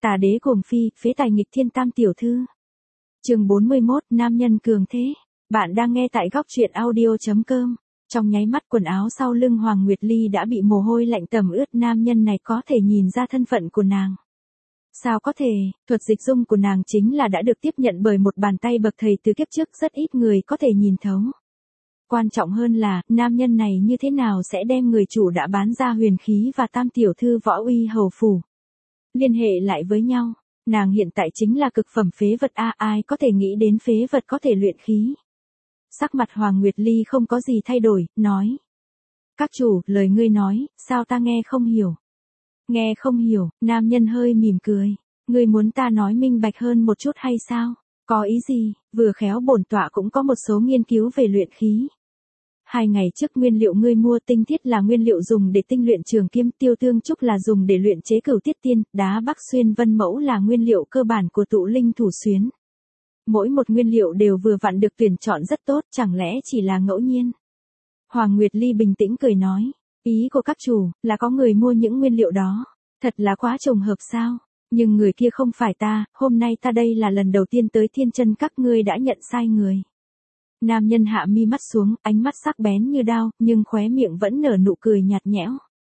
Tà đế cuồng phi, phế tài nghịch thiên tam tiểu thư. Chương 41, nam nhân cường thế. Bạn đang nghe tại góc truyện audio.com. Trong nháy mắt quần áo sau lưng Hoàng Nguyệt Ly đã bị mồ hôi lạnh tẩm ướt, nam nhân này có thể nhìn ra thân phận của nàng. Sao có thể, thuật dịch dung của nàng chính là đã được tiếp nhận bởi một bàn tay bậc thầy từ kiếp trước, rất ít người có thể nhìn thấu. Quan trọng hơn là, nam nhân này như thế nào sẽ đem người chủ đã bán ra huyền khí và tam tiểu thư võ uy hầu phủ liên hệ lại với nhau. Nàng hiện tại chính là cực phẩm phế vật a, ai có thể nghĩ đến phế vật có thể luyện khí. Sắc mặt Hoàng Nguyệt Ly không có gì thay đổi, nói. Các chủ, lời ngươi nói, sao ta nghe không hiểu? Nghe không hiểu, nam nhân hơi mỉm cười. Ngươi muốn ta nói minh bạch hơn một chút hay sao? Có ý gì? Vừa khéo bổn tọa cũng có một số nghiên cứu về luyện khí. 2 ngày trước nguyên liệu ngươi mua tinh thiết là nguyên liệu dùng để tinh luyện trường kiếm, tiêu tương trúc là dùng để luyện chế cửu tiết tiên, đá bắc xuyên vân mẫu là nguyên liệu cơ bản của tụ linh thủ xuyến. Mỗi một nguyên liệu đều vừa vặn được tuyển chọn rất tốt, chẳng lẽ chỉ là ngẫu nhiên? Hoàng Nguyệt Ly bình tĩnh cười nói, ý của các chủ là có người mua những nguyên liệu đó, thật là quá trùng hợp sao? Nhưng người kia không phải ta, hôm nay ta đây là lần đầu tiên tới Thiên Chân các, ngươi đã nhận sai người. Nam nhân hạ mi mắt xuống, ánh mắt sắc bén như đao, nhưng khóe miệng vẫn nở nụ cười nhạt nhẽo.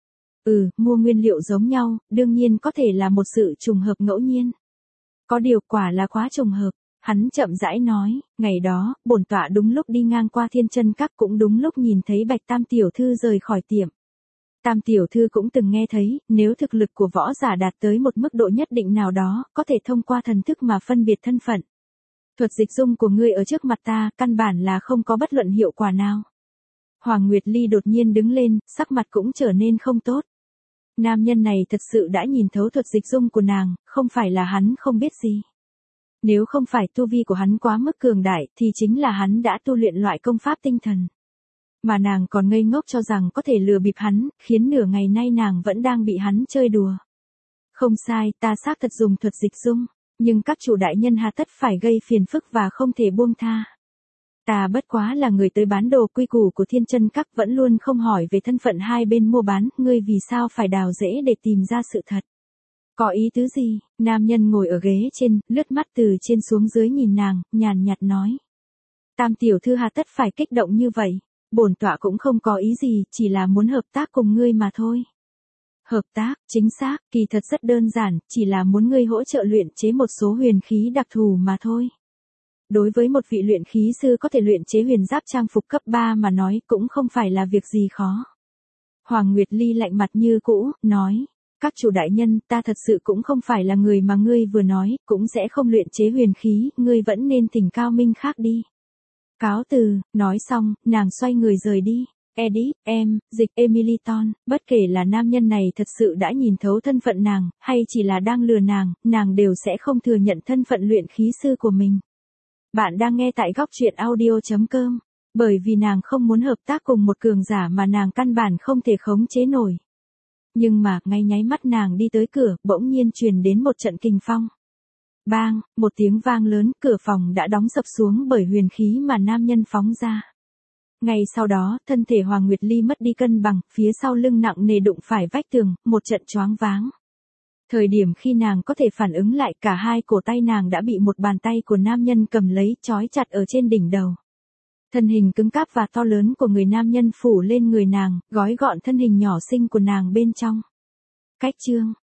Mua nguyên liệu giống nhau, đương nhiên có thể là một sự trùng hợp ngẫu nhiên. Có điều quả là quá trùng hợp. Hắn chậm rãi nói, ngày đó, bổn tọa đúng lúc đi ngang qua Thiên Chân các, cũng đúng lúc nhìn thấy Bạch Tam tiểu thư rời khỏi tiệm. Tam tiểu thư cũng từng nghe thấy, nếu thực lực của võ giả đạt tới một mức độ nhất định nào đó, có thể thông qua thần thức mà phân biệt thân phận. Thuật dịch dung của ngươi ở trước mặt ta, căn bản là không có bất luận hiệu quả nào. Hoàng Nguyệt Ly đột nhiên đứng lên, sắc mặt cũng trở nên không tốt. Nam nhân này thật sự đã nhìn thấu thuật dịch dung của nàng, không phải là hắn không biết gì. Nếu không phải tu vi của hắn quá mức cường đại, thì chính là hắn đã tu luyện loại công pháp tinh thần. Mà nàng còn ngây ngốc cho rằng có thể lừa bịp hắn, khiến nửa ngày nay nàng vẫn đang bị hắn chơi đùa. Không sai, ta xác thật dùng thuật dịch dung, nhưng các chủ đại nhân hà tất phải gây phiền phức và không thể buông tha. Ta bất quá là người tới bán đồ, quy củ của Thiên Chân các vẫn luôn không hỏi về thân phận hai bên mua bán, ngươi vì sao phải đào rễ để tìm ra sự thật? Có ý tứ gì? Nam nhân ngồi ở ghế trên, lướt mắt từ trên xuống dưới nhìn nàng, nhàn nhạt nói. Tam tiểu thư hà tất phải kích động như vậy, bổn tọa cũng không có ý gì, chỉ là muốn hợp tác cùng ngươi mà thôi. Hợp tác, chính xác, kỳ thật rất đơn giản, chỉ là muốn ngươi hỗ trợ luyện chế một số huyền khí đặc thù mà thôi. Đối với một vị luyện khí sư có thể luyện chế huyền giáp trang phục cấp 3 mà nói cũng không phải là việc gì khó. Hoàng Nguyệt Ly lạnh mặt như cũ, nói. Các chủ đại nhân, ta thật sự cũng không phải là người mà ngươi vừa nói, cũng sẽ không luyện chế huyền khí, ngươi vẫn nên thỉnh cao minh khác đi. Cáo từ, nói xong, nàng xoay người rời đi. Edith, dịch Emiliton, bất kể là nam nhân này thật sự đã nhìn thấu thân phận nàng, hay chỉ là đang lừa nàng đều sẽ không thừa nhận thân phận luyện khí sư của mình. Bạn đang nghe tại góc truyện audio.com, bởi vì nàng không muốn hợp tác cùng một cường giả mà nàng căn bản không thể khống chế nổi. Nhưng mà, ngay nháy mắt nàng đi tới cửa, bỗng nhiên truyền đến một trận kình phong. Bang, một tiếng vang lớn, cửa phòng đã đóng sập xuống bởi huyền khí mà nam nhân phóng ra. Ngay sau đó, thân thể Hoàng Nguyệt Ly mất đi cân bằng, phía sau lưng nặng nề đụng phải vách tường, một trận choáng váng. Thời điểm khi nàng có thể phản ứng lại, cả hai cổ tay nàng đã bị một bàn tay của nam nhân cầm lấy, trói chặt ở trên đỉnh đầu. Thân hình cứng cáp và to lớn của người nam nhân phủ lên người nàng, gói gọn thân hình nhỏ xinh của nàng bên trong. Cách chương,